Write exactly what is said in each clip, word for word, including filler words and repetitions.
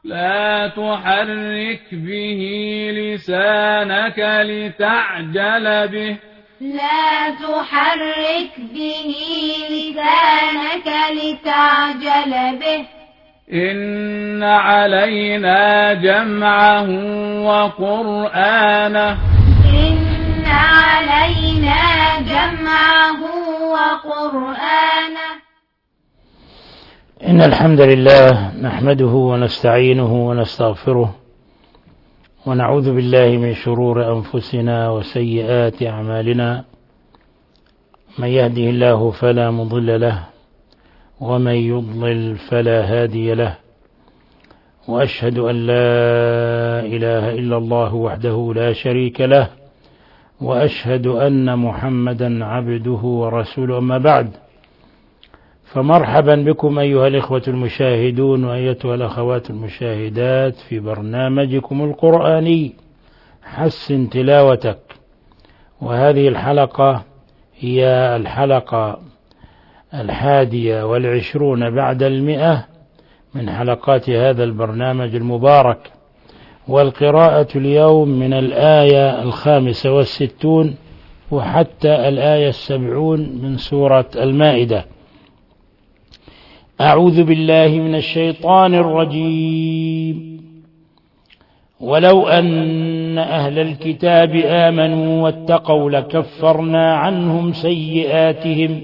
لا تحرك به لسانك لتعجل به لا تحرك به لسانك لتعجل به إن علينا جمعه وقرآنه إن علينا جمعه وقرآنه إن الحمد لله نحمده ونستعينه ونستغفره ونعوذ بالله من شرور أنفسنا وسيئات أعمالنا من يهده الله فلا مضل له ومن يضلل فلا هادي له وأشهد أن لا إله إلا الله وحده لا شريك له وأشهد أن محمدا عبده ورسوله أما بعد فمرحبا بكم أيها الإخوة المشاهدون وأيتها الأخوات المشاهدات في برنامجكم القرآني حسن تلاوتك. وهذه الحلقة هي الحلقة الحادية والعشرون بعد المئة من حلقات هذا البرنامج المبارك، والقراءة اليوم من الآية الخامسة والستون وحتى الآية السبعون من سورة المائدة. أعوذ بالله من الشيطان الرجيم. ولو أن أهل الكتاب آمنوا واتقوا لكفرنا عنهم سيئاتهم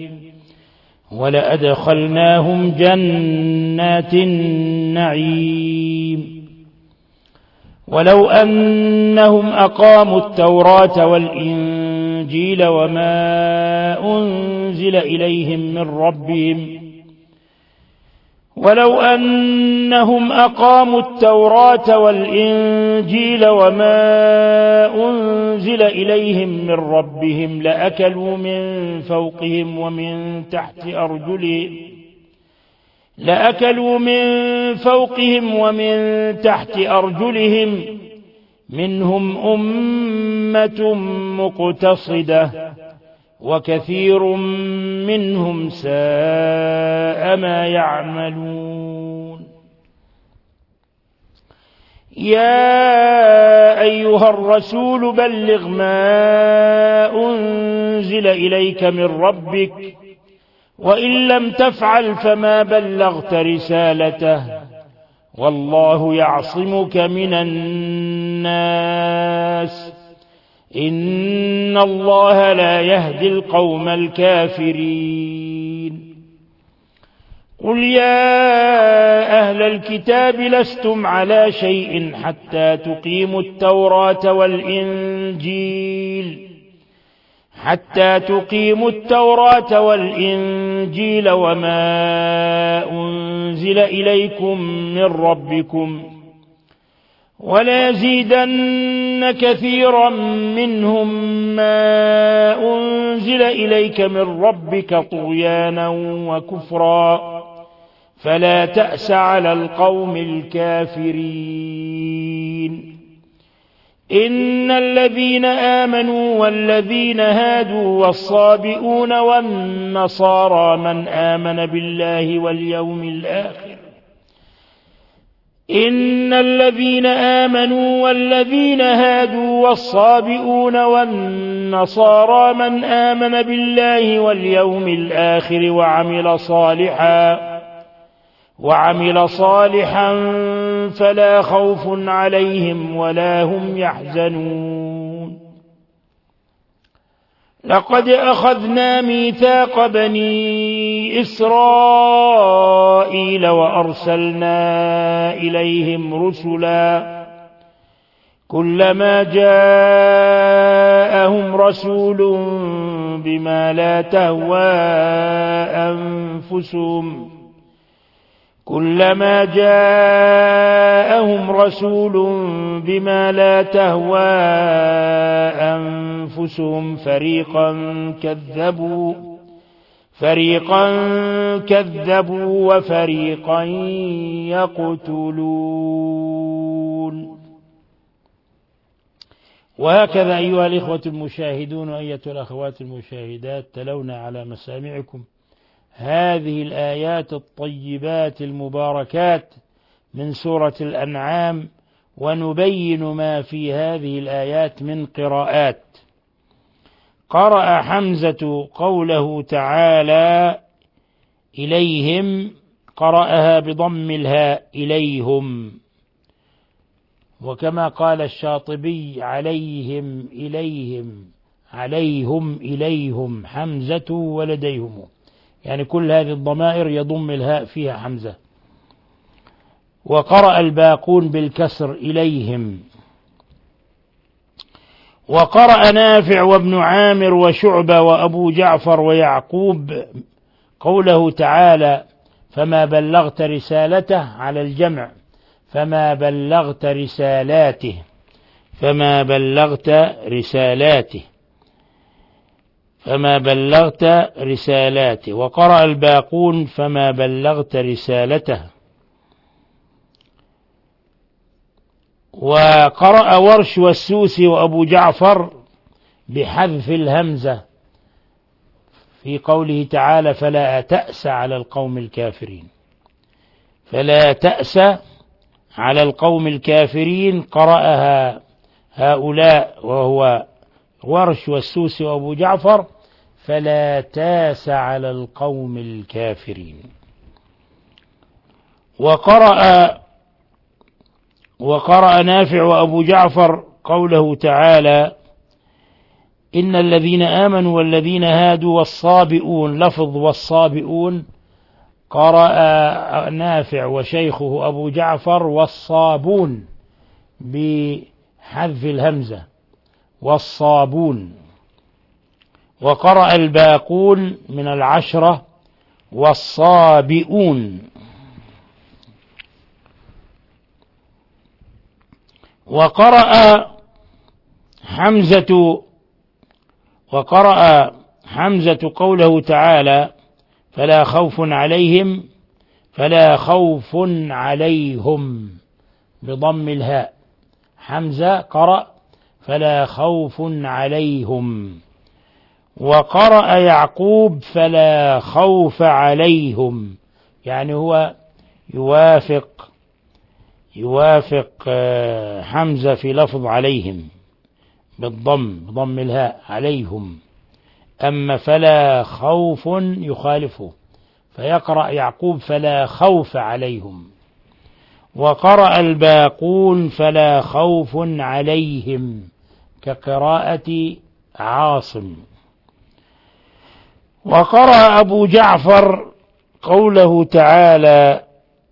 ولأدخلناهم جنات النعيم. ولو أنهم أقاموا التوراة والإنجيل وما أنزل إليهم من ربهم ولو أنهم أقاموا التوراة والإنجيل وما أنزل إليهم من ربهم لأكلوا من فوقهم ومن تحت أرجلهم لأكلوا من فوقهم ومن تحت أرجلهم منهم أمة مقتصدة وكثير منهم ساء ما يعملون. يا أيها الرسول بلغ ما أنزل إليك من ربك وإن لم تفعل فما بلغت رسالته والله يعصمك من الناس إن الله لا يهدي القوم الكافرين. قل يا أهل الكتاب لستم على شيء حتى تقيموا التوراة والإنجيل حتى تقيموا التوراة والإنجيل وما أنزل إليكم من ربكم وليزيدن كثيرا منهم ما أنزل إليك من ربك طغيانا وكفرا فلا تأس على القوم الكافرين. إن الذين آمنوا والذين هادوا والصابئون والنصارى من آمن بالله واليوم الآخر إن الذين آمنوا والذين هادوا والصابئون والنصارى من آمن بالله واليوم الآخر وعمل صالحا وعمل صالحا فلا خوف عليهم ولا هم يحزنون. لقد أخذنا ميثاق بني إسرائيل وأرسلنا إليهم رسلا كلما جاءهم رسول بما لا تهوى أنفسهم كلما جاءهم رسول بما لا تهوى أنفسهم فريقا كذبوا فريقا كذبوا وفريقا يقتلون. وهكذا أيها الإخوة المشاهدون وأيتها الأخوات المشاهدات تلونا على مسامعكم هذه الآيات الطيبات المباركات من سورة الأنعام ونبين ما في هذه الآيات من قراءات. قرأ حمزة قوله تعالى إليهم، قرأها بضم الهاء إليهم، وكما قال الشاطبي عليهم إليهم عليهم إليهم حمزة ولديهم، يعني كل هذه الضمائر يضم الهاء فيها حمزة. وقرأ الباقون بالكسر إليهم. وقرأ نافع وابن عامر وشعبة وأبو جعفر ويعقوب قوله تعالى فما بلغت رسالته على الجمع، فما بلغت رسالاته، فما بلغت رسالاته، فما بلغت رسالاته. وقرأ الباقون فما بلغت رسالته. وقرأ ورش والسوسي وأبو جعفر بحذف الهمزة في قوله تعالى فلا تأس على القوم الكافرين، فلا تأس على القوم الكافرين. قرأها هؤلاء وهو ورش والسوسي وأبو جعفر فلا تاس على القوم الكافرين. وقرأ وقرأ نافع وأبو جعفر قوله تعالى إن الذين آمنوا والذين هادوا والصابئون، لفظ والصابئون قرأ نافع وشيخه أبو جعفر والصابون بحذف الهمزة والصابون. وقرأ الباقون من العشرة والصابئون. وقرأ حمزة وقرأ حمزة قوله تعالى فلا خوف عليهم، فلا خوف عليهم بضم الهاء. حمزة قرأ فلا خوف عليهم. وقرأ يعقوب فلا خوف عليهم، يعني هو يوافق يوافق حمزة في لفظ عليهم بالضم بضم الهاء عليهم. أما فلا خوف يخالفه، فيقرأ يعقوب فلا خوف عليهم. وقرأ الباقون فلا خوف عليهم كقراءة عاصم. وقرأ أبو جعفر قوله تعالى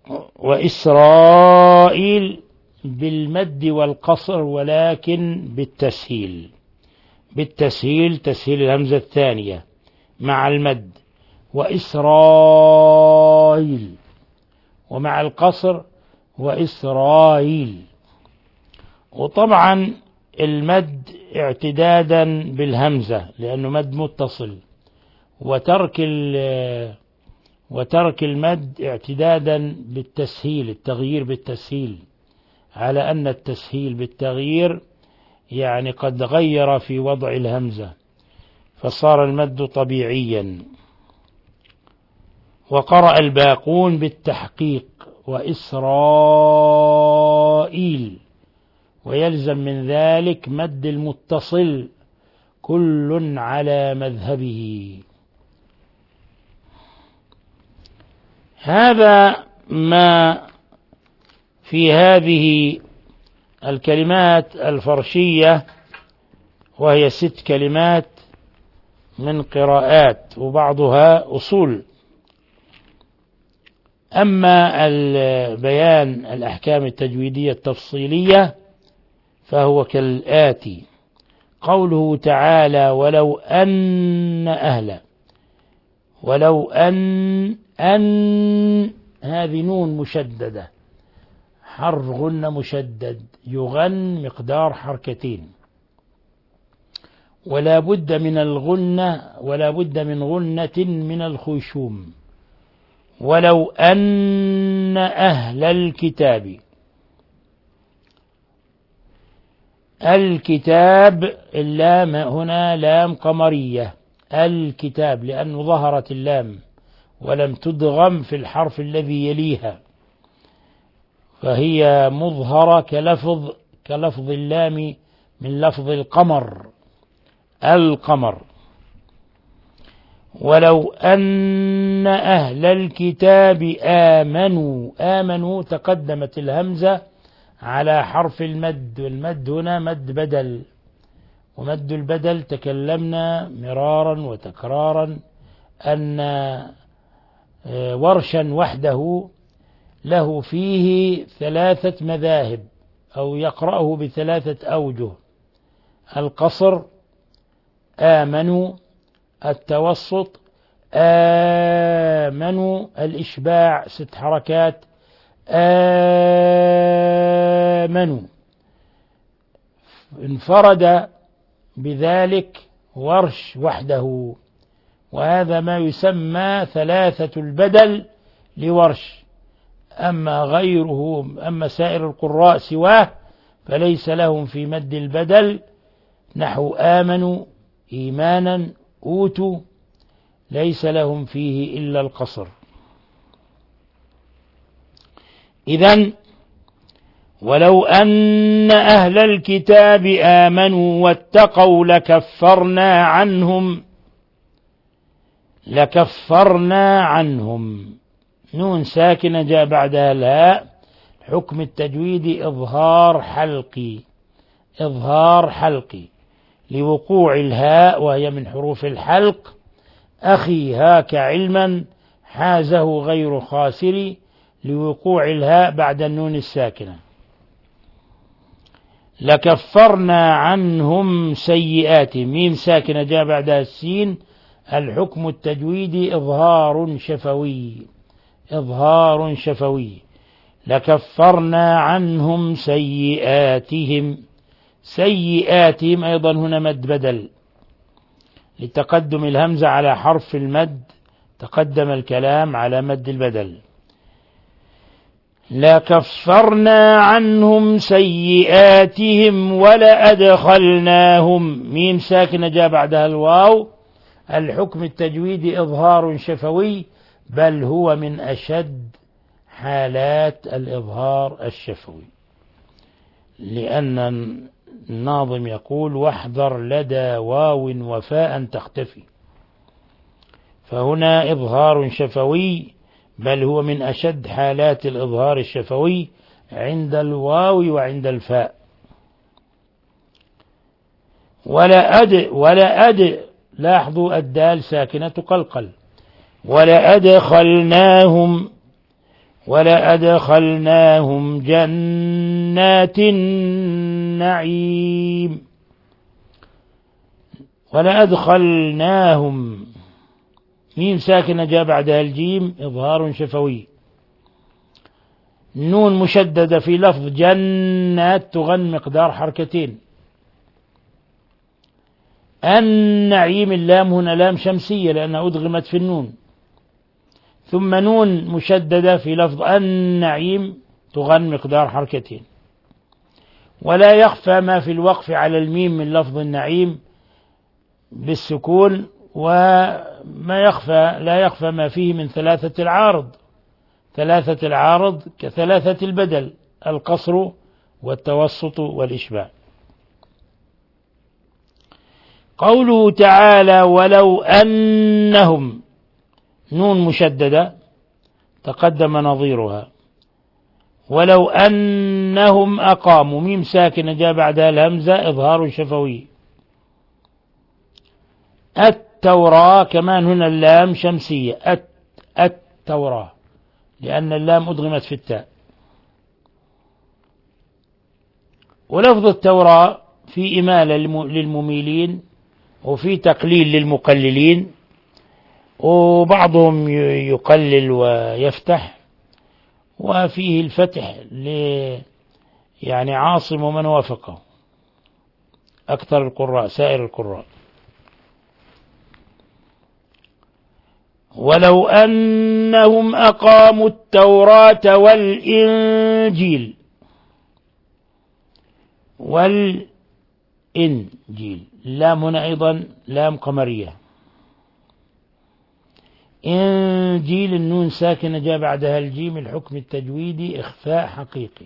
وإسرائيل بالمد والقصر ولكن بالتسهيل، بالتسهيل تسهيل الهمزة الثانية مع المد وإسرائيل، ومع القصر وإسرائيل. وطبعا المد اعتدادا بالهمزة لأنه مد متصل، وترك وترك المد اعتدادا بالتسهيل، التغيير بالتسهيل، على أن التسهيل بالتغيير يعني قد غير في وضع الهمزة فصار المد طبيعيا. وقرأ الباقون بالتحقيق وإسرائيل، ويلزم من ذلك مد المتصل كل على مذهبه. هذا ما في هذه الكلمات الفرشية، وهي ست كلمات من قراءات وبعضها أصول. أما البيان الأحكام التجويدية التفصيلية فهو كالآتي: قوله تعالى ولو أن أهلا، ولو أن أن هذه نون مشددة، حرف غنة مشدد يغن مقدار حركتين، ولا بد من الغنة ولا بد من غنة من الخيشوم. ولو أن أهل الكتاب، الكتاب اللام هنا لام قمرية، الكتاب لأنه ظهرت اللام ولم تدغم في الحرف الذي يليها، فهي مظهرة كلفظ كلفظ اللام من لفظ القمر، القمر. ولو أن أهل الكتاب آمنوا، آمنوا تقدمت الهمزة على حرف المد، والمد هنا مد بدل، ومد البدل تكلمنا مرارا وتكرارا أن ورشا وحده له فيه ثلاثة مذاهب، أو يقرأه بثلاثة أوجه: القصر، آمنوا، التوسط، آمنوا، الإشباع ست حركات، آمنوا. انفرد بذلك ورش وحده، وهذا ما يسمى ثلاثة البدل لورش. أما غيره، أما سائر القراء سواه فليس لهم في مد البدل، نحو آمنوا، إيمانا، أوتوا، ليس لهم فيه إلا القصر. إذن ولو أن أهل الكتاب آمنوا واتقوا لكفرنا عنهم، لكفرنا عنهم، نون ساكنة جاء بعدها الهاء، حكم التجويد إظهار حلقي، إظهار حلقي لوقوع الهاء وهي من حروف الحلق. أخي هاك علما حازه غير خاسر، لوقوع الهاء بعد النون الساكنة. لكفرنا عنهم سيئاتهم، ميم ساكنة جاء بعدها السين، الحكم التجويدي إظهار شفوي، إظهار شفوي. لكفرنا عنهم سيئاتهم، سيئاتهم أيضا هنا مد بدل لتقدم الهمزة على حرف المد، تقدم الكلام على مد البدل. لكفرنا عنهم سيئاتهم ولأدخلناهم، ميم ساكنة جاء بعدها الواو، الحكم التجويدي إظهار شفوي، بل هو من أشد حالات الإظهار الشفوي، لأن الناظم يقول: واحذر لدى واو وفاء تختفي، فهنا إظهار شفوي، بل هو من أشد حالات الإظهار الشفوي عند الواو وعند الفاء. ولا أد ولا أد لاحظوا الدال ساكنة قلقل. ولا أدخلناهم ولا أدخلناهم جنات النعيم، ولا أدخلناهم، ميم ساكنة جاء بعدها الجيم، إظهار شفوي. نون مشددة في لفظ جنات تغن مقدار حركتين. النعيم اللام هنا لام شمسية لأنها أدغمت في النون، ثم نون مشددة في لفظ النعيم تغن مقدار حركتين. ولا يخفى ما في الوقف على الميم من لفظ النعيم بالسكون، وما يخفى لا يخفى ما فيه من ثلاثة العارض، ثلاثة العارض كثلاثة البدل، القصر والتوسط والإشباع. قوله تعالى: ولو أنهم، نون مشددة تقدم نظيرها. ولو أنهم أقاموا، ميم ساكنة جاء بعدها الهمزة، إظهار شفوي. التوراة كمان هنا اللام شمسية، أت التوراة لأن اللام أدغمت في التاء. ولفظ التوراة في إمالة للمميلين وفي تقليل للمقللين، وبعضهم يقلل ويفتح، وفيه الفتح ل يعني عاصم ومن وافقه، أكثر القراء سائر القراء. ولو أنهم أقاموا التوراة والإنجيل، والإنجيل اللام هنا أيضا لام قمرية. إنجيل النون ساكنة جاء بعدها الجيم، الحكم التجويدي إخفاء حقيقي.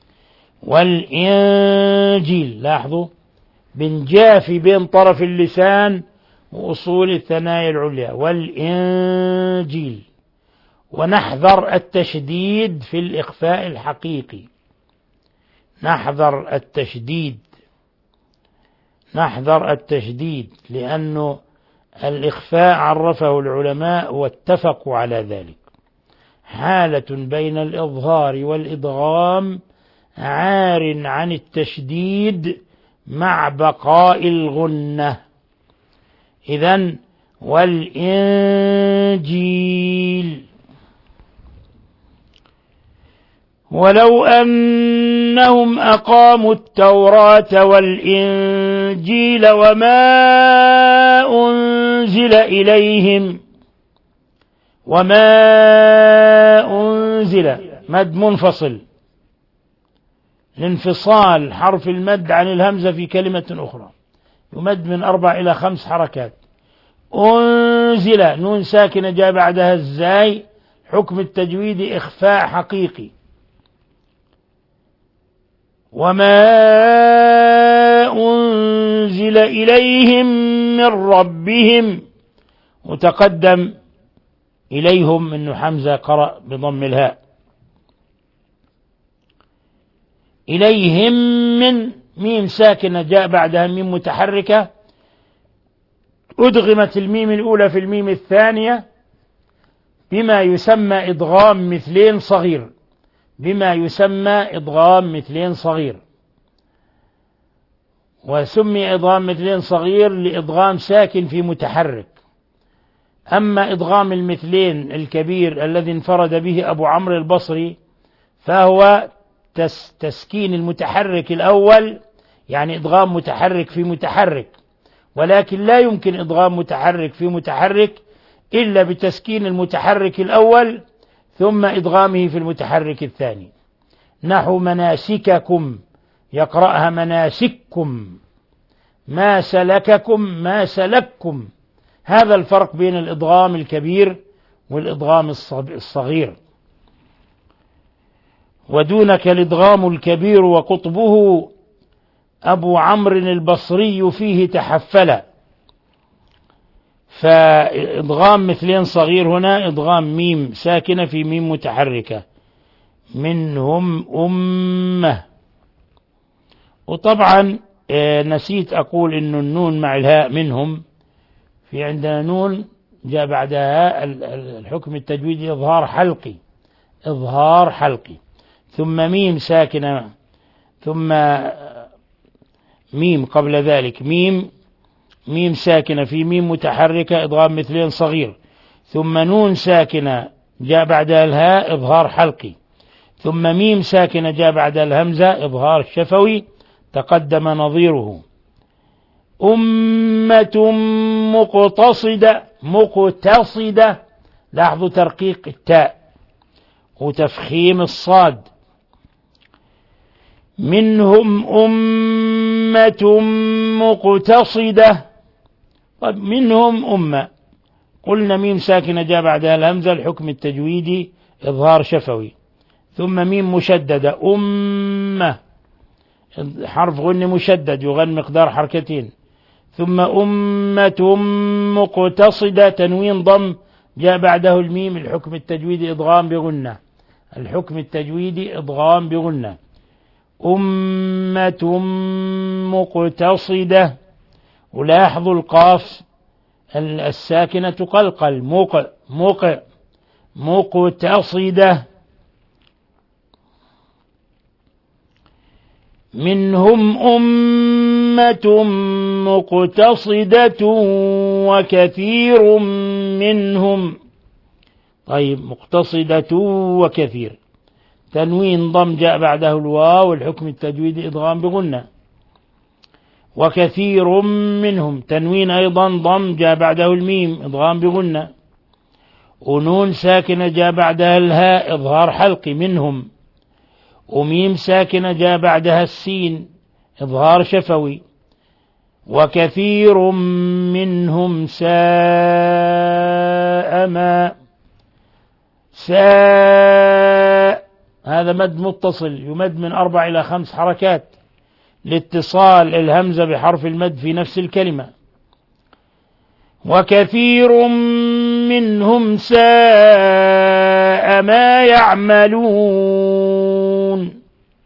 والإنجيل لاحظوا بنجافي بين طرف اللسان وأصول الثنايا العليا، والإنجيل. ونحذر التشديد في الإخفاء الحقيقي، نحذر التشديد نحذر التشديد لأنه الإخفاء عرفه العلماء واتفقوا على ذلك، حالة بين الإظهار والإدغام عار عن التشديد مع بقاء الغنة. إذن والإنجيل. ولو أنهم أقاموا التوراة والإنجيل وما أنزل إليهم، وما أنزل مد منفصل لانفصال حرف المد عن الهمزة في كلمة أخرى، يمد من أربع إلى خمس حركات. أنزل نون ساكنة جاء بعدها الزاي، حكم التجويد إخفاء حقيقي. وما أنزل إليهم من ربهم، وتقدم إليهم إنه حمزة قرأ بضم الهاء. إليهم من ميم ساكنة جاء بعدها ميم متحركة، أدغمت الميم الأولى في الميم الثانية بما يسمى إدغام مثلين صغير، بما يسمى إدغام مثلين صغير. وسمي إدغام مثلين صغير لإدغام ساكن في متحرك. أما إدغام المثلين الكبير الذي انفرد به أبو عمرو البصري فهو تس تسكين المتحرك الأول، يعني إدغام متحرك في متحرك، ولكن لا يمكن إدغام متحرك في متحرك إلا بتسكين المتحرك الأول ثم إدغامه في المتحرك الثاني. نحو مناسككم، يقرأها مناسككم، ما سلككم ما سلككم. هذا الفرق بين الإدغام الكبير والإدغام الصغير. ودونك الإدغام الكبير وقطبه أبو عمرو البصري فيه تحفل. فإدغام مثلين صغير هنا إدغام ميم ساكنة في ميم متحركة، منهم أمة. وطبعا نسيت أقول إنه النون مع الهاء منهم، في عندنا نون جاء بعدها الحكم التجويدي إظهار حلقي، إظهار حلقي، ثم ميم ساكنة، ثم ميم قبل ذلك، ميم ميم ساكنة في ميم متحركة إدغام مثلين صغير، ثم نون ساكنة جاء بعدها الهاء إظهار حلقي، ثم ميم ساكنة جاء بعدها الهمزة إظهار شفوي تقدم نظيره. أمة مقتصدة، مقتصدة، لاحظوا ترقيق التاء وتفخيم الصاد. منهم أمة مقتصدة، طيب منهم أمة، قلنا ميم ساكنة جاء بعدها الهمزة الحكم التجويدي إظهار شفوي، ثم ميم مشددة أمة حرف غن مشدد يغن مقدار حركتين، ثم أمة مقتصدة تنوين ضم جاء بعده الميم الحكم التجويدي إدغام بغنة، الحكم التجويدي إدغام بغنة. أمة مقتصدة، ولاحظوا القاف الساكنة تقلقل، موقع موقع مقتصدة. منهم أمة مقتصدة وكثير منهم، طيب مقتصدة وكثير تنوين ضم جاء بعده الواو والحكم التجويدي إدغام بغنة. وكثير منهم تنوين أيضا ضم جاء بعده الميم إدغام بغنة. ونون ساكنة جاء بعدها الهاء إظهار حلقي منهم، وميم ساكنة جاء بعدها السين إظهار شفوي. وكثير منهم ساء ساء ما ساء هذا مد متصل يمد من أربع إلى خمس حركات لاتصال الهمزة بحرف المد في نفس الكلمة. وكثير منهم ساء ما يعملون.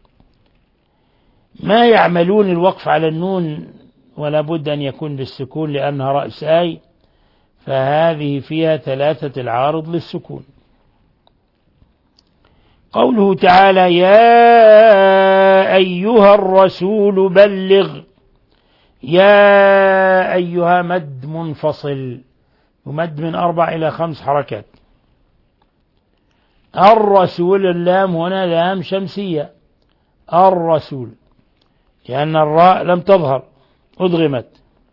ما يعملون الوقف على النون ولا بد أن يكون بالسكون لأنها رأس آي، فهذه فيها ثلاثة العارض للسكون. قوله تعالى يا أيها الرسول بلغ، يا أيها مد منفصل يمد من أربع إلى خمس حركات. الرسول اللام هنا لام شمسية الرسول لأن الراء لم تظهر أدغمت.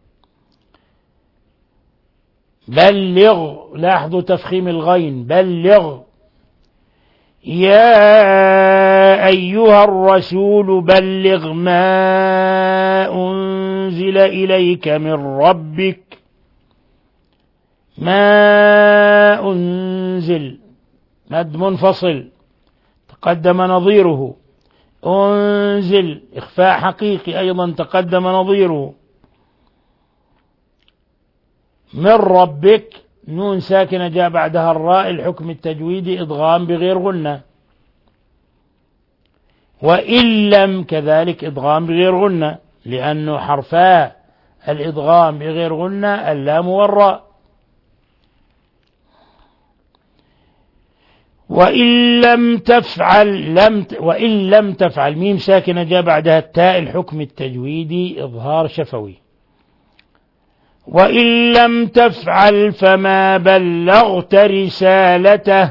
بلغ لاحظوا تفخيم الغين بلغ. يا أيها الرسول بلغ ما أنزل إليك من ربك. ما أنزل مد منفصل تقدم نظيره. أنزل إخفاء حقيقي أيضا تقدم نظيره. من ربك نون ساكنة جاء بعدها الراء الحكم التجويدي إدغام بغير غنة. وإن لم كذلك إدغام بغير غنة لأنه حرفا الإدغام بغير غنة اللام والراء. وإن لم تفعل لم ت... وإن لم تفعل ميم ساكنة جاء بعدها التاء الحكم التجويدي إظهار شفوي. وإن لم تفعل فما بلغت رسالته.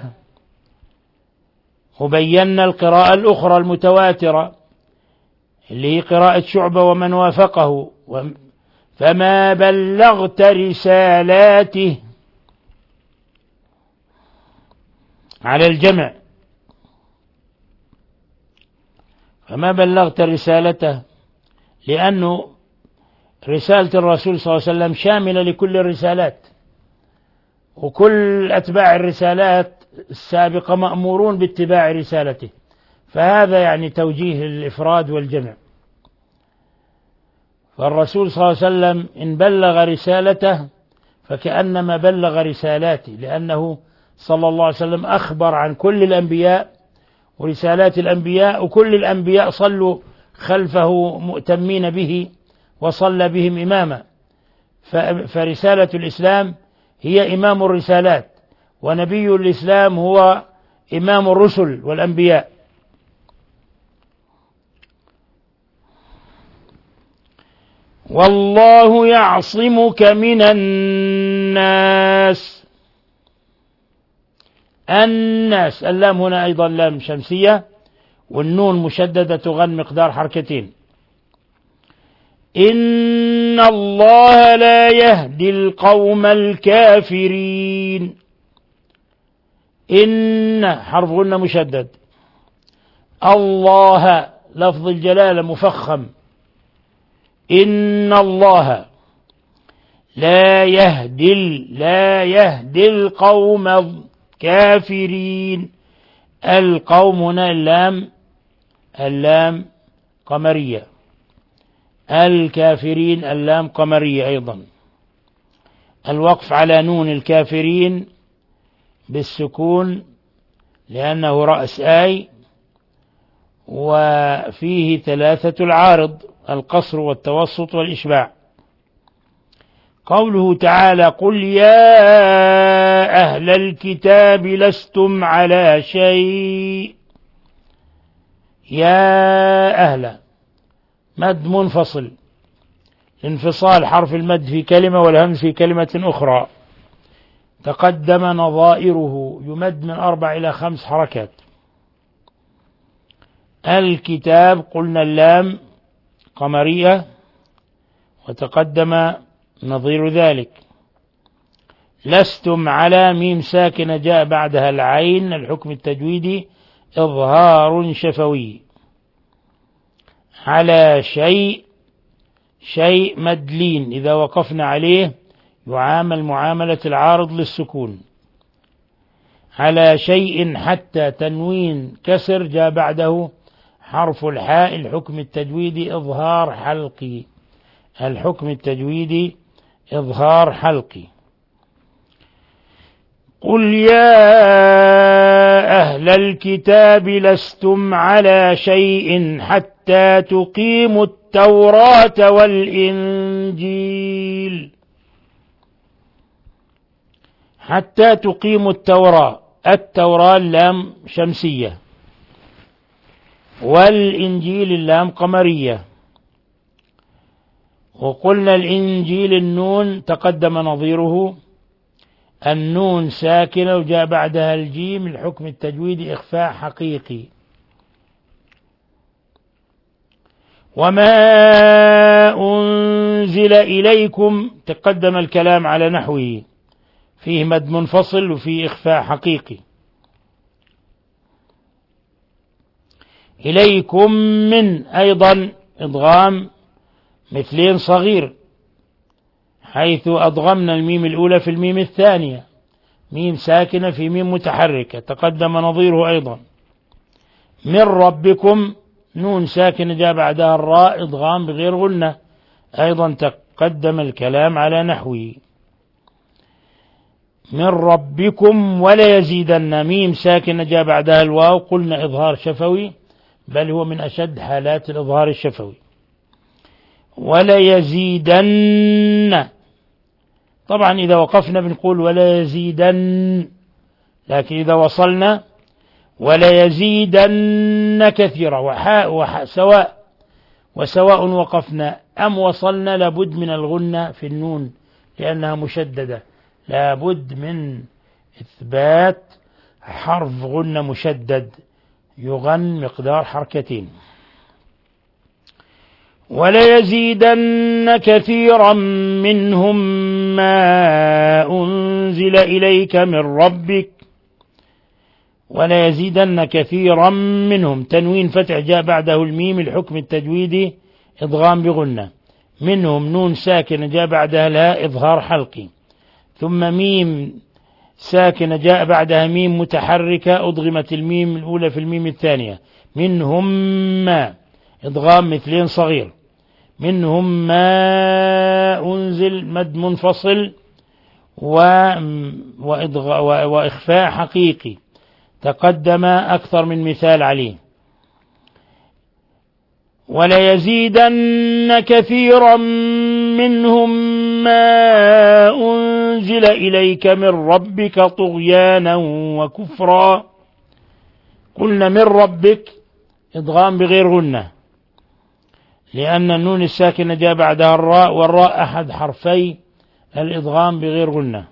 وبينا القراءة الأخرى المتواترة اللي هي قراءة شعبة ومن وافقه فما بلغت رسالاته على الجمع. فما بلغت رسالته لأنه رسالة الرسول صلى الله عليه وسلم شاملة لكل الرسالات وكل أتباع الرسالات السابقة مأمورون باتباع رسالته، فهذا يعني توجيه الإفراد والجمع. فالرسول صلى الله عليه وسلم إن بلغ رسالته فكأنما بلغ رسالاته لأنه صلى الله عليه وسلم أخبر عن كل الأنبياء ورسالات الأنبياء وكل الأنبياء صلوا خلفه مؤتمين به وصلى بهم إماما. فرسالة الإسلام هي إمام الرسالات ونبي الإسلام هو إمام الرسل والأنبياء. والله يعصمك من الناس. الناس اللام هنا أيضا لام شمسية والنون مشددة تغن مقدار حركتين. إن الله لا يهدي القوم الكافرين. إن حرف غنة مشدد. الله لفظ الجلالة مفخم. إن الله لا يهدي لا يهدي القوم الكافرين. القوم هنا اللام اللام قمرية. الكافرين اللام قمرية أيضا. الوقف على نون الكافرين بالسكون لأنه رأس آي وفيه ثلاثة العارض القصر والتوسط والإشباع. قوله تعالى قل يا أهل الكتاب لستم على شيء. يا أهل مد منفصل انفصال حرف المد في كلمة والهمز في كلمة أخرى تقدم نظائره يمد من أربع إلى خمس حركات. الكتاب قلنا اللام قمرية وتقدم نظير ذلك. لستم على ميم ساكنة جاء بعدها العين الحكم التجويدي إظهار شفوي. على شيء شيء مدلين إذا وقفنا عليه يعامل معاملة العارض للسكون على شيء حتى تنوين كسر جاء بعده حرف الحاء. الحكم التجويدي إظهار حلقي. الحكم التجويدي إظهار حلقي. قل يا أهل الكتاب لستم على شيء حتى تقيموا التوراة والإنجيل. حتى تقيموا التوراة، التوراة اللام شمسية، والإنجيل اللام قمرية. وقلنا الإنجيل النون تقدم نظيره، النون ساكنة وجاء بعدها الجيم. الحكم التجويدي إخفاء حقيقي. وما أنزل إليكم تقدم الكلام على نحوه، فيه مد منفصل وفيه إخفاء حقيقي. إليكم من أيضا إضغام مثلين صغير، حيث أضغمنا الميم الأولى في الميم الثانية، ميم ساكنة في ميم متحركة تقدم نظيره أيضا. من ربكم نون ساكنة جاء بعدها الراء إضغام بغير غنة، أيضا تقدم الكلام على نحوه. من ربكم ولا يزيدن ميم ساكنة جاء بعدها الواو، قلنا إظهار شفوي، بل هو من أشد حالات الإظهار الشفوي. ولا يزيدن، طبعا إذا وقفنا بنقول ولا يزيدن، لكن إذا وصلنا ولا يزيدن كثيرا وحاء وحاء سواء، وسواء وقفنا أم وصلنا لابد من الغنة في النون لأنها مشددة، لابد من إثبات حرف غنة مشدد يغن مقدار حركتين. ولا يزيدن كثيرا منهم ما أنزل إليك من ربك. ولا يزيدن كثيرا منهم، تنوين فتح جاء بعده الميم، الحكم التجويدي إضغام بغنة. منهم نون ساكنة جاء بعدها لا إظهار حلقي، ثم ميم ساكنة جاء بعدها ميم متحركة أضغمت الميم الأولى في الميم الثانية. منهم ما إضغام مثلين صغير. منهم ما أنزل مد منفصل وإخفاء حقيقي تقدم أكثر من مثال عليه. ولا يزيدن كثيرا منهم ما أنزل إليك من ربك طغيانا وكفرا. قلنا من ربك إضغام بغير غنة، لأن النون الساكنة جاء بعدها الراء، والراء أحد حرفي الإضغام بغير غنة.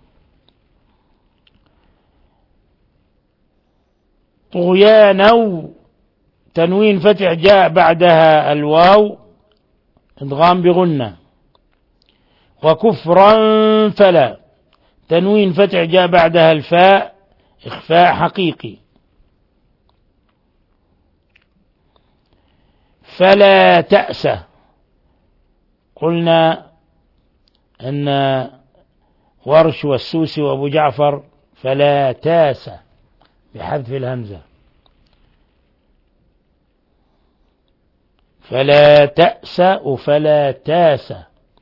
طغيانا تنوين فتح جاء بعدها الواو إضغام بغنة. وكفرا فلا تنوين فتح جاء بعدها الفاء إخفاء حقيقي. فلا تأس، قلنا أن ورش والسوسي وأبو جعفر فلا تاس بحذف الهمزة. فلا تأس وفلا تاس،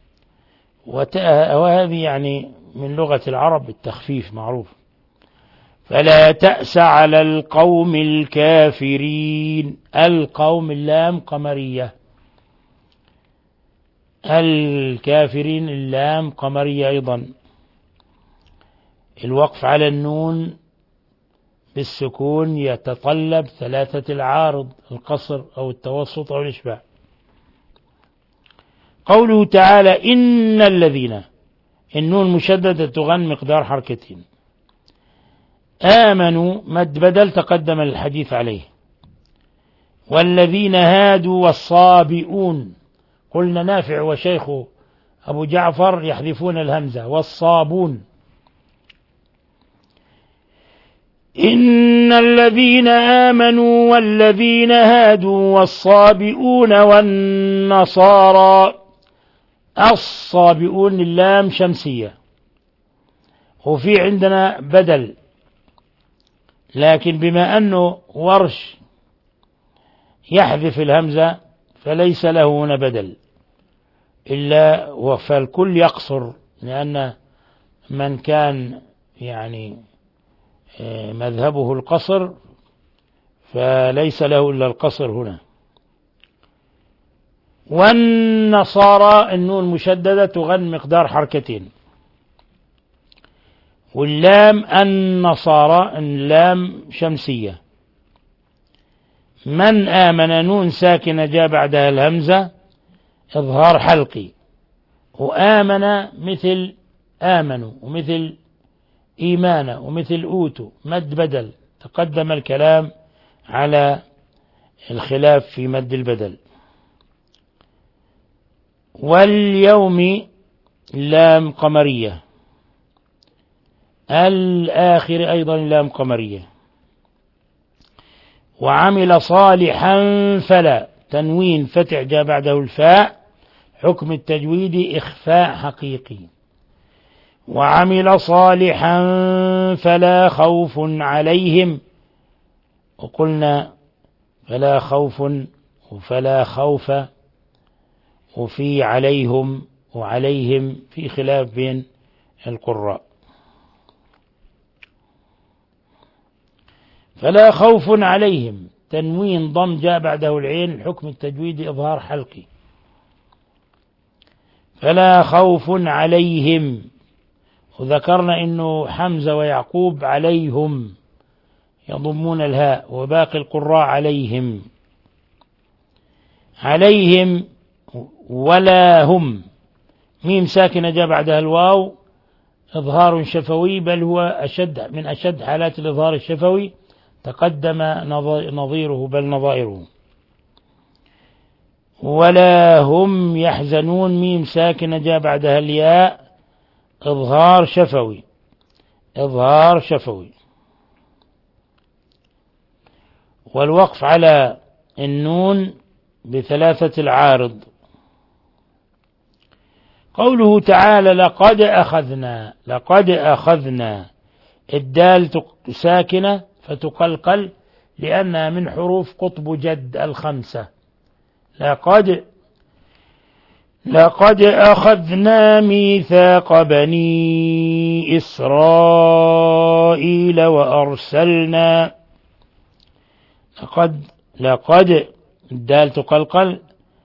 وهذه يعني من لغة العرب التخفيف معروف. فلا تأس على القوم الكافرين. القوم اللام قمرية، الكافرين اللام قمرية أيضا. الوقف على النون بالسكون يتطلب ثلاثة العارض، القصر أو التوسط أو الإشباع. قوله تعالى إن الذين، النون مشددة تغن مقدار حركتين. آمنوا مد بدل تقدم الحديث عليه. والذين هادوا والصابئون، قلنا نافع وشيخه أبو جعفر يحذفون الهمزة. والصابون. إن الذين آمنوا والذين هادوا والصابئون والنصارى. الصابئون اللام شمسية، وفي عندنا بدل لكن بما أنه ورش يحذف الهمزة فليس له هنا بدل إلا فالكل يقصر، لأن من كان يعني مذهبه القصر فليس له إلا القصر هنا. والنصارى النون مشددة تغن مقدار حركتين، واللام النصارى اللام شمسية. من آمن نون ساكنة جاء بعدها الهمزة إظهار حلقي، وآمن مثل آمنوا ومثل إيمانا ومثل أوتوا مد بدل، تقدم الكلام على الخلاف في مد البدل. واليوم لام قمرية، الآخر أيضا لام قمرية. وعمل صالحا فلا تنوين فتح جاء بعده الفاء، حكم التجويد إخفاء حقيقي. وعمل صالحا فلا خوف عليهم، وقلنا فلا خوف وفلا خوف وفي عليهم وعليهم في خلاف بين القراء. فلا خوف عليهم تنوين ضم جاء بعده العين، حكم التجويد إظهار حلقي. فلا خوف عليهم، وذكرنا إنه حمزة ويعقوب عليهم يضمون الهاء، وباقي القراء عليهم. عليهم ولا هم ميم ساكنة جاء بعدها الواو إظهار شفوي، بل هو أشد من أشد حالات الإظهار الشفوي، تقدم نظيره بل نظائره. ولا هم يحزنون ميم ساكنة جاء بعدها الياء إظهار شفوي إظهار شفوي. والوقف على النون بثلاثة العارض. قوله تعالى لقد أخذنا، لقد أخذنا الدال ساكنة فتقلقل لأنها من حروف قطب جد الخمسة. لقد لقد أخذنا ميثاق بني إسرائيل وأرسلنا. لقد لقد الدال تقلقل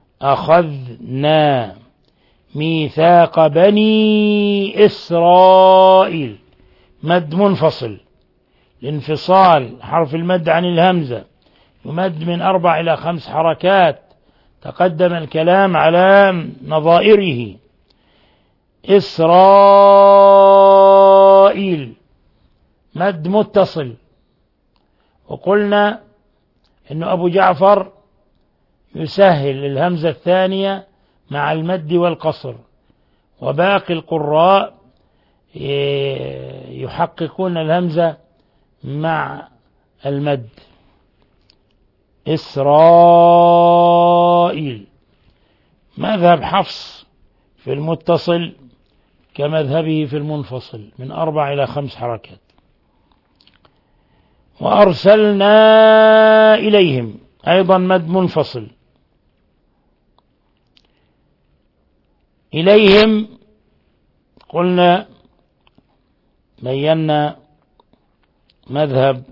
أخذنا ميثاق بني إسرائيل، مد منفصل لانفصال حرف المد عن الهمزة، يمد من أربع إلى خمس حركات، تقدم الكلام على نظائره. إسرائيل مد متصل، وقلنا إنه أبو جعفر يسهل الهمزة الثانية مع المد والقصر، وباقي القراء يحققون الهمزة مع المد. إسرائيل. مذهب حفص في المتصل كمذهبه في المنفصل من أربع إلى خمس حركات. وأرسلنا إليهم أيضا مد منفصل. إليهم قلنا بينا مذهب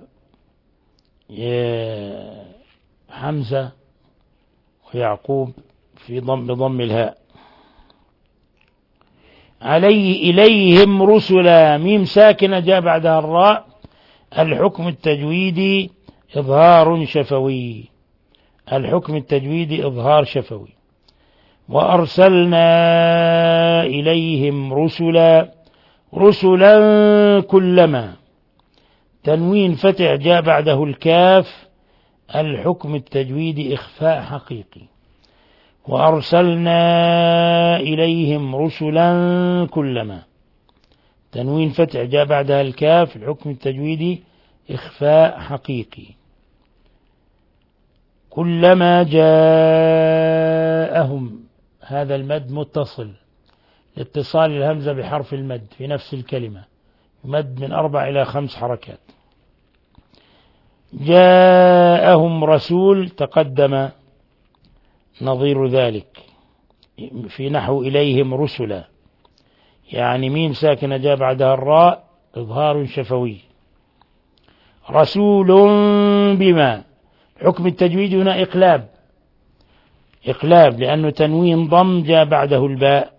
حمزة ويعقوب في ضم بضم الهاء. عليه إليهم رسلا ميم ساكنة جاء بعدها الراء، الحكم التجويدي إظهار شفوي. الحكم التجويدي إظهار شفوي. وأرسلنا إليهم رسلا رسلا كلما تنوين فتح جاء بعده الكاف، الحكم التجويدي إخفاء حقيقي. وأرسلنا إليهم رسلا كلما تنوين فتح جاء بعدها الكاف، الحكم التجويدي إخفاء حقيقي. كلما جاءهم هذا المد متصل لاتصال الهمزة بحرف المد في نفس الكلمة، يمد من أربع إلى خمس حركات. جاءهم رسول تقدم نظير ذلك في نحو إليهم رسلا، يعني ميم ساكنة جاء بعدها الراء إظهار شفوي. رسول بما، حكم التجويد هنا إقلاب، إقلاب لأنه تنوين ضم جاء بعده الباء،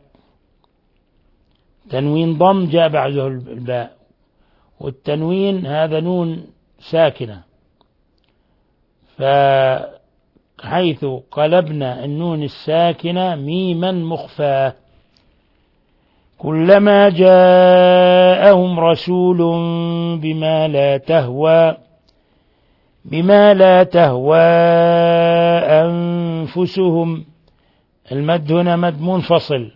تنوين ضم جاء بعده الباء، والتنوين هذا نون ساكنة، فحيث قلبنا النون الساكنة ميما مخفاة. كلما جاءهم رسول بما لا تهوى، بما لا تهوى أنفسهم، المد هنا مد منفصل،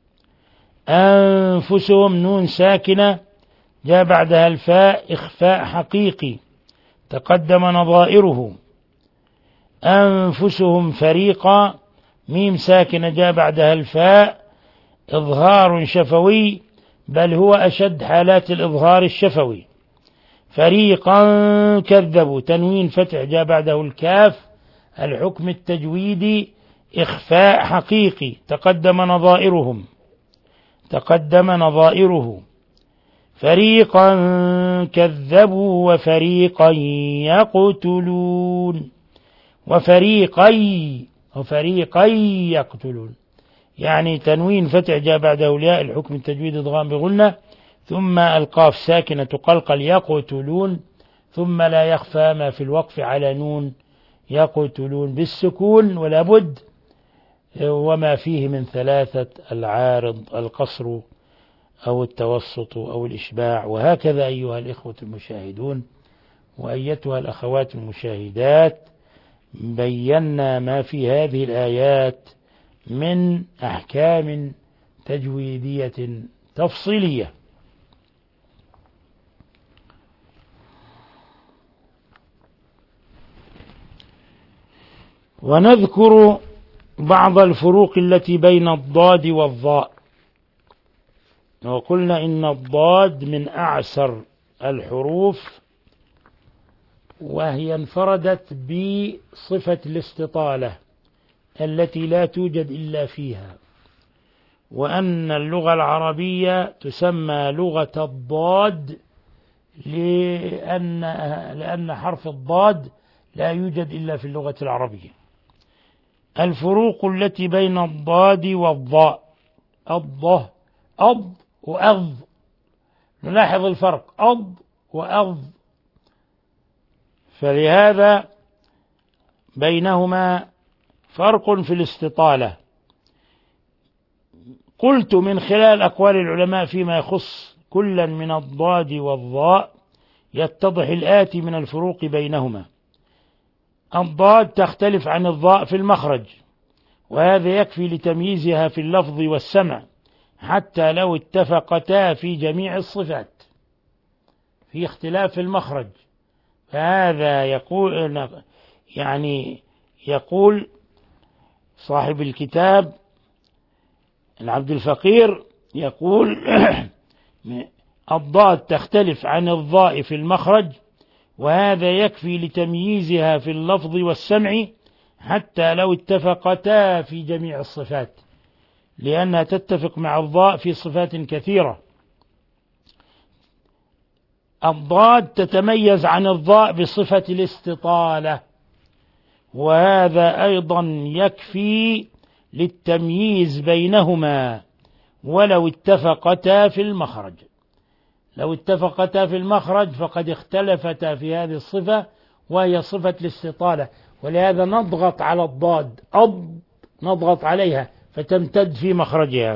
أنفسهم نون ساكنة جاء بعدها الفاء إخفاء حقيقي تقدم نظائره. أنفسهم فريقا ميم ساكنة جاء بعدها الفاء إظهار شفوي، بل هو أشد حالات الإظهار الشفوي. فريقا كذبوا تنوين فتح جاء بعده الكاف، الحكم التجويدي إخفاء حقيقي تقدم نظائرهم، تقدم نظائره. فريقا كذبوا وفريقا يقتلون، وفريقي وفريقا يقتلون، يعني تنوين فتح جاء بعده الياء الحكم التجويد ادغام بغنة، ثم القاف ساكنة تقلقل يقتلون، ثم لا يخفى ما في الوقف على نون يقتلون بالسكون ولا بد، وما فيه من ثلاثة العارض القصر أو التوسط أو الإشباع. وهكذا أيها الإخوة المشاهدون وأيتها الأخوات المشاهدات بينا ما في هذه الآيات من أحكام تجويدية تفصيلية. ونذكر بعض الفروق التي بين الضاد والظاء. وقلنا إن الضاد من أعسر الحروف، وهي انفردت بصفة الاستطالة التي لا توجد إلا فيها، وأن اللغة العربية تسمى لغة الضاد لأن لأن حرف الضاد لا يوجد إلا في اللغة العربية. الفروق التي بين الضاد والضاء: الضه أض وأض، نلاحظ الفرق أض وأض، فلهذا بينهما فرق في الاستطالة. قلت من خلال أقوال العلماء فيما يخص كلا من الضاد والضاء يتضح الآتي من الفروق بينهما: الضاد تختلف عن الضاء في المخرج، وهذا يكفي لتمييزها في اللفظ والسمع، حتى لو اتفقتا في جميع الصفات في اختلاف المخرج. فهذا يقول يعني يقول صاحب الكتاب العبد الفقير يقول الضاد تختلف عن الضاء في المخرج، وهذا يكفي لتمييزها في اللفظ والسمع حتى لو اتفقتا في جميع الصفات، لأنها تتفق مع الضاء في صفات كثيرة. الضاد تتميز عن الضاء بصفة الاستطالة، وهذا أيضا يكفي للتمييز بينهما ولو اتفقتا في المخرج. لو اتفقتا في المخرج فقد اختلفتا في هذه الصفة وهي صفة الاستطالة، ولهذا نضغط على الضاد أض، نضغط عليها فتمتد في مخرجها.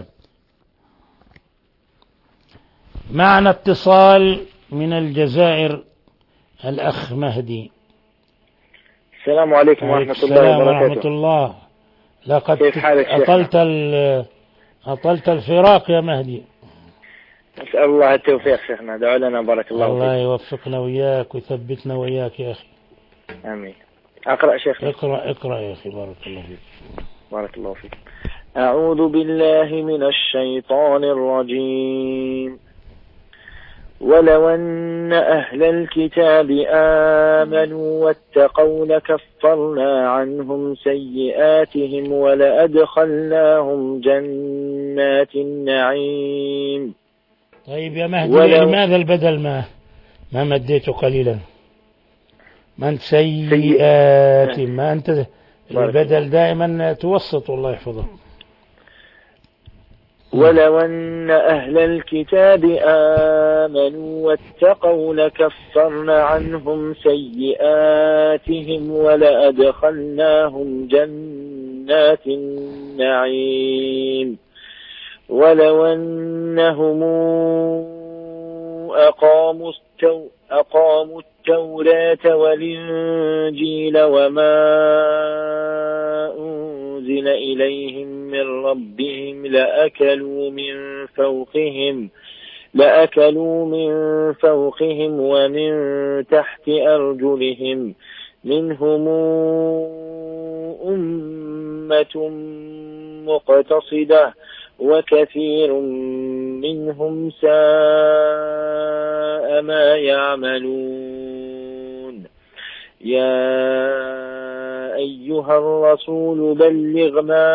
معنا اتصال من الجزائر، الأخ مهدي. السلام عليكم ورحمة الله وبركاته. ورحمة الله. لقد أطلت أطلت الفراق يا مهدي. نسأل الله التوفيق شيخنا، دعوا لنا بارك الله فيك. الله يوفقنا وياك ويثبتنا وياك يا أخي. آمين. أقرأ شيخنا. اقرأ اقرأ يا أخي، بارك الله فيك. بارك الله فيك. أعوذ بالله من الشيطان الرجيم. ولو أن أهل الكتاب آمنوا واتقوا لكفرنا عنهم سيئاتهم ولأدخلناهم جنات النعيم. طيب يا مهدي ولو... لماذا البدل ما ما مديته قليلا؟ من سيئات ما أنت البدل دائما توسط. الله يحفظك. ولو أن أهل الكتاب آمنوا واتقوا لكفرنا عنهم سيئاتهم ولأدخلناهم جنات النعيم. ولو أنهم أقاموا التو أقاموا التوراة والإنجيل وما أنزل إليهم من ربهم لأكلوا من فوقهم لأكلوا من فوقهم ومن تحت أرجلهم منهم أمة مقتصدة وكثير منهم ساء ما يعملون. يا أيها الرسول بلغ ما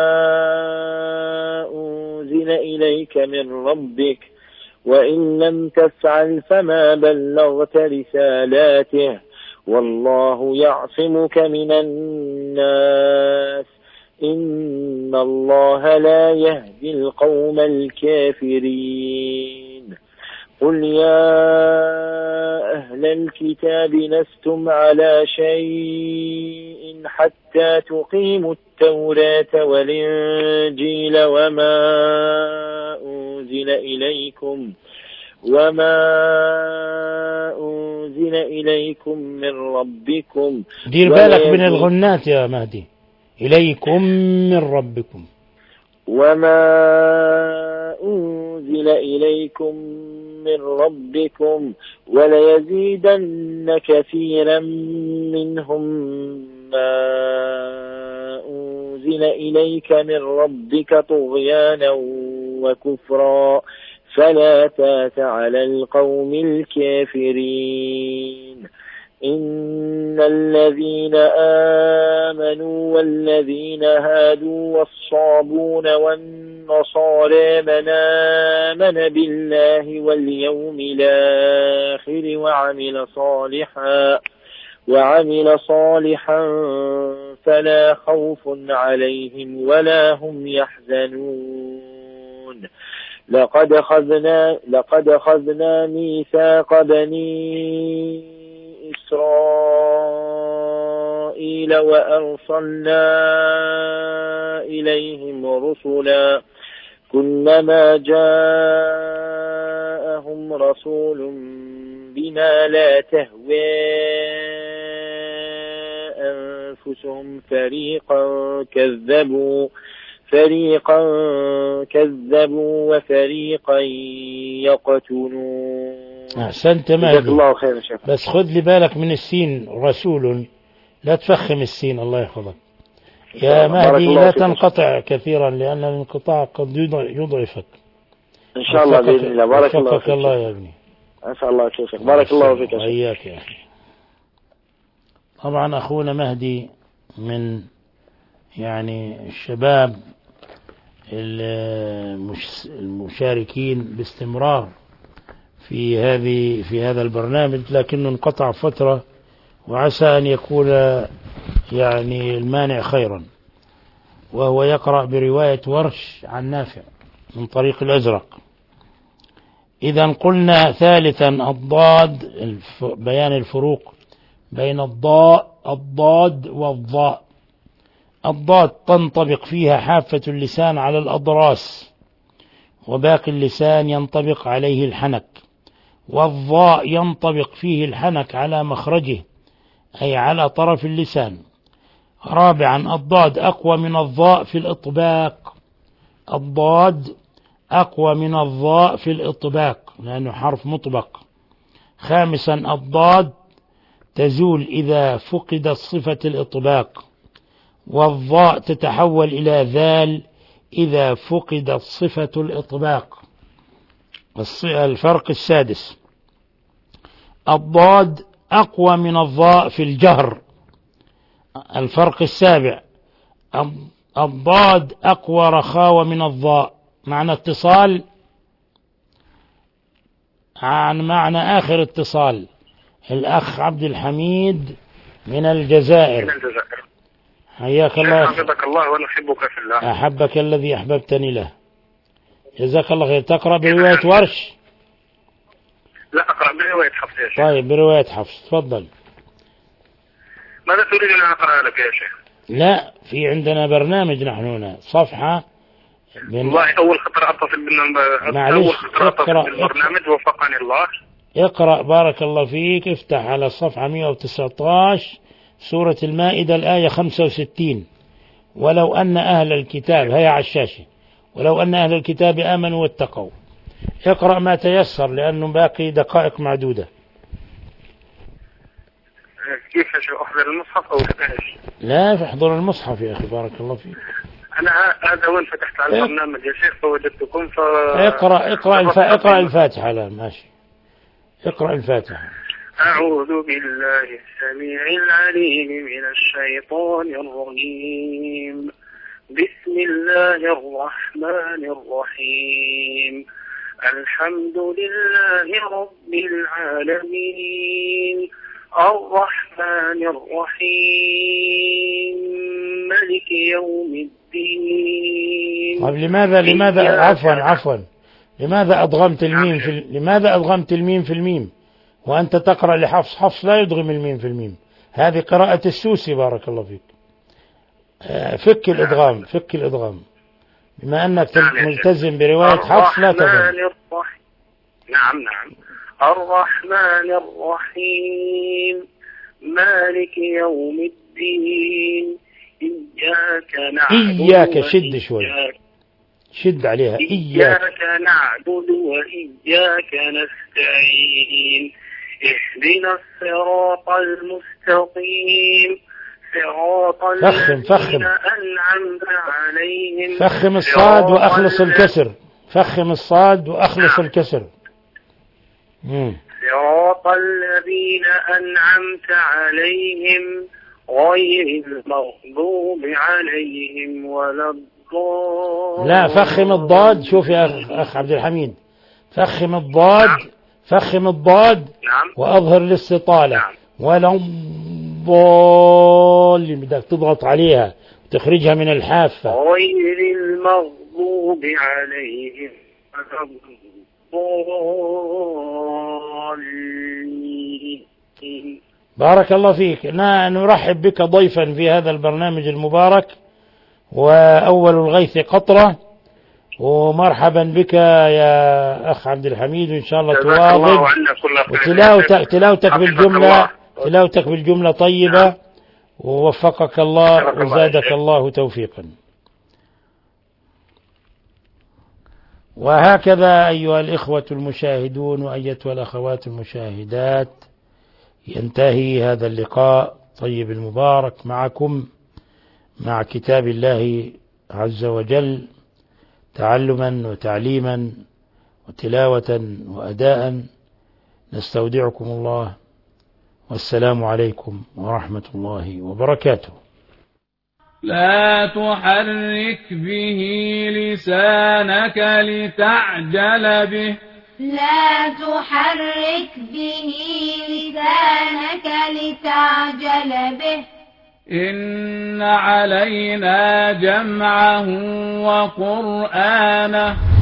أنزل إليك من ربك وإن لم تفعل فما بلغت رسالاته والله يعصمك من الناس إن الله لا يهدي القوم الكافرين. قل يا أهل الكتاب لستم على شيء حتى تقيموا التوراة والإنجيل وما أنزل إليكم وما أنزل إليكم من ربكم. دير بالك من الغنات يا مهدي. إليكم من ربكم وما أنزل إليكم من ربكم وليزيدن كثيرا منهم ما أنزل إليك من ربك طغيانا وكفرا فلا تأس على القوم الكافرين. إن الذين آمنوا والذين هادوا والصابون والنصارى من آمن بالله واليوم الآخر وعمل صالحا وعمل صالحا فلا خوف عليهم ولا هم يحزنون. لقد أخذنا لقد أخذنا ميثاق بني إسرائيل وأرسلنا إليهم رسلا كلما جاءهم رسول بما لا تهوى أنفسهم فريقا كذبوا فريقا كذبوا وفريقا يقتلون. أحسنت مهدي. بس خذ لي بالك من السين رسول لا تفخم السين. الله يحفظك يا مهدي لا تنقطع كثيرا لأن الانقطاع قد يضعفك. إن شاء الله بإذن الله. بارك الله فيك. الله يا ابني. إن شاء الله كيفك. بارك الله فيك. وإياك يا أخي. طبعا أخونا مهدي من يعني الشباب المشاركين باستمرار في هذه في هذا البرنامج لكنه انقطع فترة وعسى أن يكون يعني المانع خيرا. وهو يقرأ برواية ورش عن نافع من طريق الأزرق. إذا قلنا ثالثا الضاد بيان الفروق بين الضاء الضاد والضاء. الضاد تنطبق فيها حافة اللسان على الأضراس وباقي اللسان ينطبق عليه الحنك. والضاء ينطبق فيه الحنك على مخرجه أي على طرف اللسان. رابعا الضاد أقوى من الضاء في الإطباق. الضاد أقوى من الضاء في الإطباق لأنه حرف مطبق. خامسا الضاد تزول إذا فقدت صفة الإطباق والضاء تتحول إلى ذال إذا فقدت صفة الإطباق. الفرق السادس الضاد أقوى من الضاء في الجهر. الفرق السابع: الضاد أقوى رخاوة من الضاء. معنى اتصال عن معنى آخر اتصال. الأخ عبد الحميد من الجزائر. من الجزائر. حياك الله. حفظك الله ونحبك في الله. أحبك الذي أحببتني له. جزاك الله خير. تقرأ برواية ورش؟ لا، أقرأ برواية حفص يا شيخ. طيب برواية حفص، تفضل. ماذا تريد أن أقرأ لك يا شيخ؟ لا، في عندنا برنامج نحن هنا صفحة من... والله أول خطر أتصل بالنمبر، أول خطر أتصل بالبرنامج وفقني الله. اقرأ بارك الله فيك. افتح على الصفحة مئة وتسعة عشر سورة المائدة الآية خمسة وستين. ولو أن أهل الكتاب، هي على الشاشة، ولو أن أهل الكتاب آمنوا واتقوا. اقرأ ما تيسر لأنه باقي دقائق معدودة. كيف أحضر المصحف أو ايش؟ لا، فاحضر المصحف يا أخي بارك الله فيك. أنا هذا وين فتحت على البرنامج يا شيخ فوجدتكم ف... اقرأ اقرأ الف... اقرأ الفاتحة. لا ماشي، اقرأ الفاتحة. أعوذ بالله السميع العليم من الشيطان الرجيم. بسم الله الرحمن الرحيم. الحمد لله رب العالمين الرحمن الرحيم ملك يوم الدين. طيب لماذا لماذا عفوا عفوا لماذا أضغمت الميم في لماذا أضغمت الميم في الميم وأنت تقرأ لحفص؟ حفص لا يضغم الميم في الميم. هذه قراءة السوسي بارك الله فيك. فك الإدغام، فك الإدغام. بما أنك ملتزم برواية حفص لا تضغم. نعم نعم. الرحمن الرحيم مالك يوم الدين إياك نعبد إياك شد شوي، شد عليها. إياك نعبد وإياك نستعين اهدنا الصراط المستقيم صراط الذين أنعمت عليهم. فخم الصاد وأخلص الكسر. فخم الصاد وأخلص الكسر. صراط الذين أنعمت عليهم غير المغضوب عليهم ولا الضالين. لا، فخم الضاد. شوف يا أخ عبد الحميد، فخم الضاد. نعم. فخم الضاد. نعم. وأظهر الاستطالة. نعم. ولا الضالين بدك تضغط عليها وتخرجها من الحافة. غير المغضوب عليهم ولا الضالين. بارك الله فيك. نرحب بك ضيفا في هذا البرنامج المبارك، وأول الغيث قطرة. ومرحبا بك يا أخ عبد الحميد، وإن شاء الله تواظب. وتلاوتك تلاوتك بالجملة تلاوتك بالجملة طيبة، ووفقك الله وزادك الله توفيقا. وهكذا أيها الإخوة المشاهدون وأيتها الأخوات المشاهدات، ينتهي هذا اللقاء طيب المبارك معكم مع كتاب الله عز وجل، تعلما وتعليما وتلاوة وأداء. نستودعكم الله، والسلام عليكم ورحمة الله وبركاته. لا تحرك به لسانك لتعجل به. لا تحرك به لسانك لتعجل به. إن علينا جمعه وقرآنه